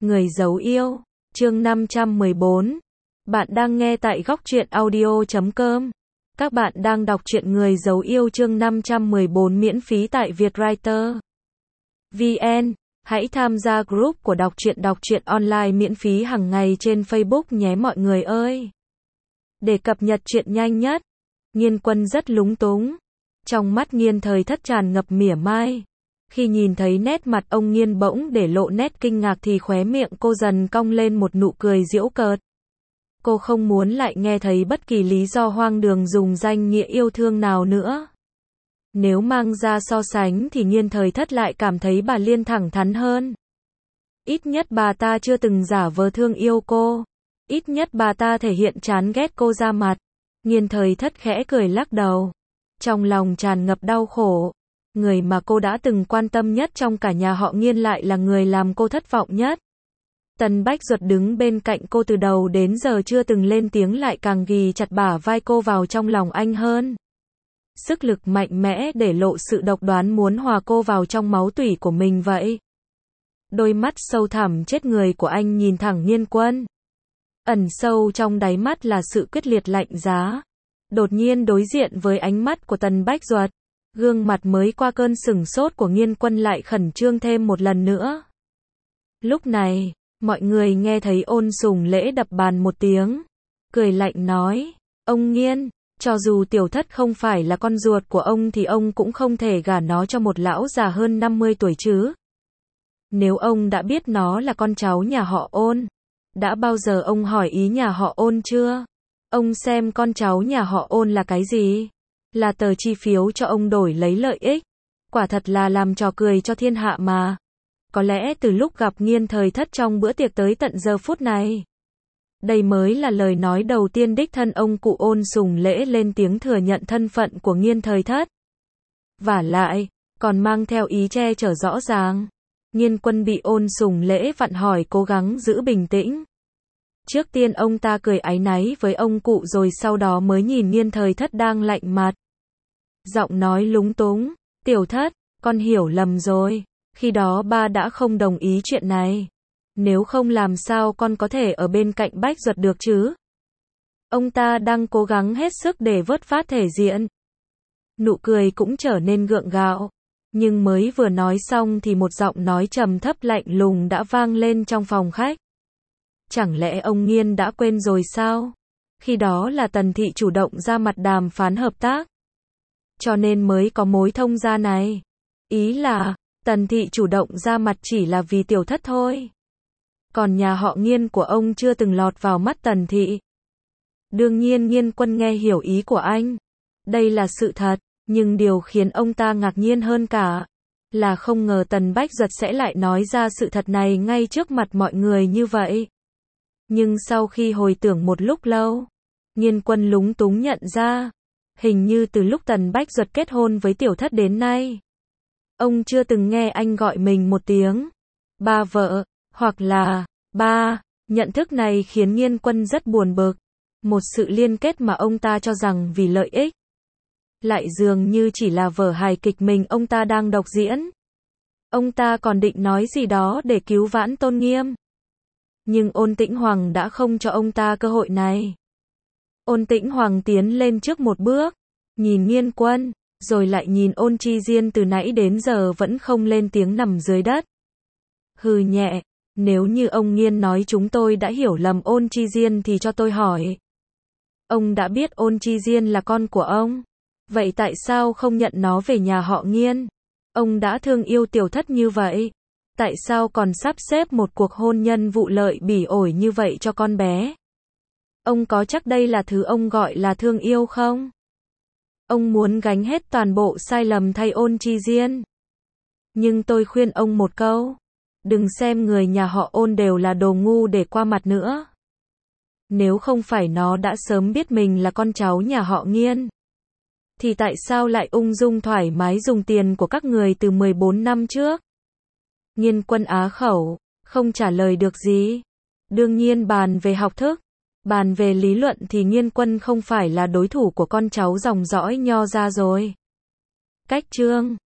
Người giấu yêu, chương 514. Bạn đang nghe tại góc truyện audio.com. Các bạn đang đọc truyện Người giấu yêu chương 514 miễn phí tại Vietwriter VN. Hãy tham gia group của đọc truyện online miễn phí hàng ngày trên Facebook nhé mọi người ơi. Để cập nhật chuyện nhanh nhất. Nghiên Quân rất lúng túng. Trong mắt Nghiên Thời Thất tràn ngập mỉa mai. Khi nhìn thấy nét mặt ông Nghiên bỗng để lộ nét kinh ngạc thì khóe miệng cô dần cong lên một nụ cười giễu cợt. Cô không muốn lại nghe thấy bất kỳ lý do hoang đường dùng danh nghĩa yêu thương nào nữa. Nếu mang ra so sánh thì Nghiên Thời Thất lại cảm thấy bà Liên thẳng thắn hơn. Ít nhất bà ta chưa từng giả vờ thương yêu cô. Ít nhất bà ta thể hiện chán ghét cô ra mặt. Nghiên Thời Thất khẽ cười lắc đầu. Trong lòng tràn ngập đau khổ. Người mà cô đã từng quan tâm nhất trong cả nhà họ Nghiên lại là người làm cô thất vọng nhất. Tần Bách Duật đứng bên cạnh cô từ đầu đến giờ chưa từng lên tiếng lại càng ghì chặt bả vai cô vào trong lòng anh hơn. Sức lực mạnh mẽ để lộ sự độc đoán muốn hòa cô vào trong máu tủy của mình vậy. Đôi mắt sâu thẳm chết người của anh nhìn thẳng Nghiên Quân. Ẩn sâu trong đáy mắt là sự quyết liệt lạnh giá. Đột nhiên đối diện với ánh mắt của Tần Bách Duật. Gương mặt mới qua cơn sửng sốt của Nghiên Quân lại khẩn trương thêm một lần nữa. Lúc này, mọi người nghe thấy Ôn Sùng Lễ đập bàn một tiếng. Cười lạnh nói, ông Nghiên, cho dù Tiểu Thất không phải là con ruột của ông thì ông cũng không thể gả nó cho một lão già hơn 50 tuổi chứ. Nếu ông đã biết nó là con cháu nhà họ Ôn, đã bao giờ ông hỏi ý nhà họ Ôn chưa? Ông xem con cháu nhà họ Ôn là cái gì? Là tờ chi phiếu cho ông đổi lấy lợi ích. Quả thật là làm trò cười cho thiên hạ mà. Có lẽ từ lúc gặp Nghiên Thời Thất trong bữa tiệc tới tận giờ phút này. Đây mới là lời nói đầu tiên đích thân ông cụ Ôn Sùng Lễ lên tiếng thừa nhận thân phận của Nghiên Thời Thất. Vả lại, còn mang theo ý che chở rõ ràng. Nghiên Quân bị Ôn Sùng Lễ vặn hỏi cố gắng giữ bình tĩnh. Trước tiên ông ta cười áy náy với ông cụ rồi sau đó mới nhìn Nghiên Thời Thất đang lạnh mặt. Giọng nói lúng túng, Tiểu Thất, con hiểu lầm rồi, khi đó ba đã không đồng ý chuyện này. Nếu không làm sao con có thể ở bên cạnh Bách Duật được chứ? Ông ta đang cố gắng hết sức để vớt phát thể diện. Nụ cười cũng trở nên gượng gạo. Nhưng mới vừa nói xong thì một giọng nói trầm thấp lạnh lùng đã vang lên trong phòng khách. Chẳng lẽ ông Nghiên đã quên rồi sao? Khi đó là Tần Thị chủ động ra mặt đàm phán hợp tác. Cho nên mới có mối thông gia này. Ý là, Tần Thị chủ động ra mặt chỉ là vì Tiểu Thất thôi. Còn nhà họ Nghiên của ông chưa từng lọt vào mắt Tần Thị. Đương nhiên Nghiên Quân nghe hiểu ý của anh. Đây là sự thật, nhưng điều khiến ông ta ngạc nhiên hơn cả là không ngờ Tần Bách Duật sẽ lại nói ra sự thật này ngay trước mặt mọi người như vậy. Nhưng sau khi hồi tưởng một lúc lâu, Nghiên Quân lúng túng nhận ra, hình như từ lúc Tần Bách Duật kết hôn với Tiểu Thất đến nay, ông chưa từng nghe anh gọi mình một tiếng ba vợ, hoặc là ba. Nhận thức này khiến Nghiên Quân rất buồn bực. Một sự liên kết mà ông ta cho rằng vì lợi ích, lại dường như chỉ là vở hài kịch mình ông ta đang độc diễn. Ông ta còn định nói gì đó để cứu vãn tôn nghiêm. Nhưng Ôn Tĩnh Hoàng đã không cho ông ta cơ hội này. Ôn Tĩnh Hoàng tiến lên trước một bước, nhìn Nghiên Quân, rồi lại nhìn Ôn Chi Diên từ nãy đến giờ vẫn không lên tiếng nằm dưới đất. Hừ nhẹ, nếu như ông Nghiên nói chúng tôi đã hiểu lầm Ôn Chi Diên thì cho tôi hỏi. Ông đã biết Ôn Chi Diên là con của ông, vậy tại sao không nhận nó về nhà họ Nghiên? Ông đã thương yêu Tiểu Thất như vậy, tại sao còn sắp xếp một cuộc hôn nhân vụ lợi bỉ ổi như vậy cho con bé? Ông có chắc đây là thứ ông gọi là thương yêu không? Ông muốn gánh hết toàn bộ sai lầm thay Ôn Chi Diên. Nhưng tôi khuyên ông một câu, đừng xem người nhà họ Ôn đều là đồ ngu để qua mặt nữa. Nếu không phải nó đã sớm biết mình là con cháu nhà họ Nghiên, thì tại sao lại ung dung thoải mái dùng tiền của các người từ 14 năm trước? Nghiên Quân á khẩu, không trả lời được gì. Đương nhiên bàn về học thức, bàn về lý luận thì Nghiên Quân không phải là đối thủ của con cháu dòng dõi Nho ra rồi. Cách chương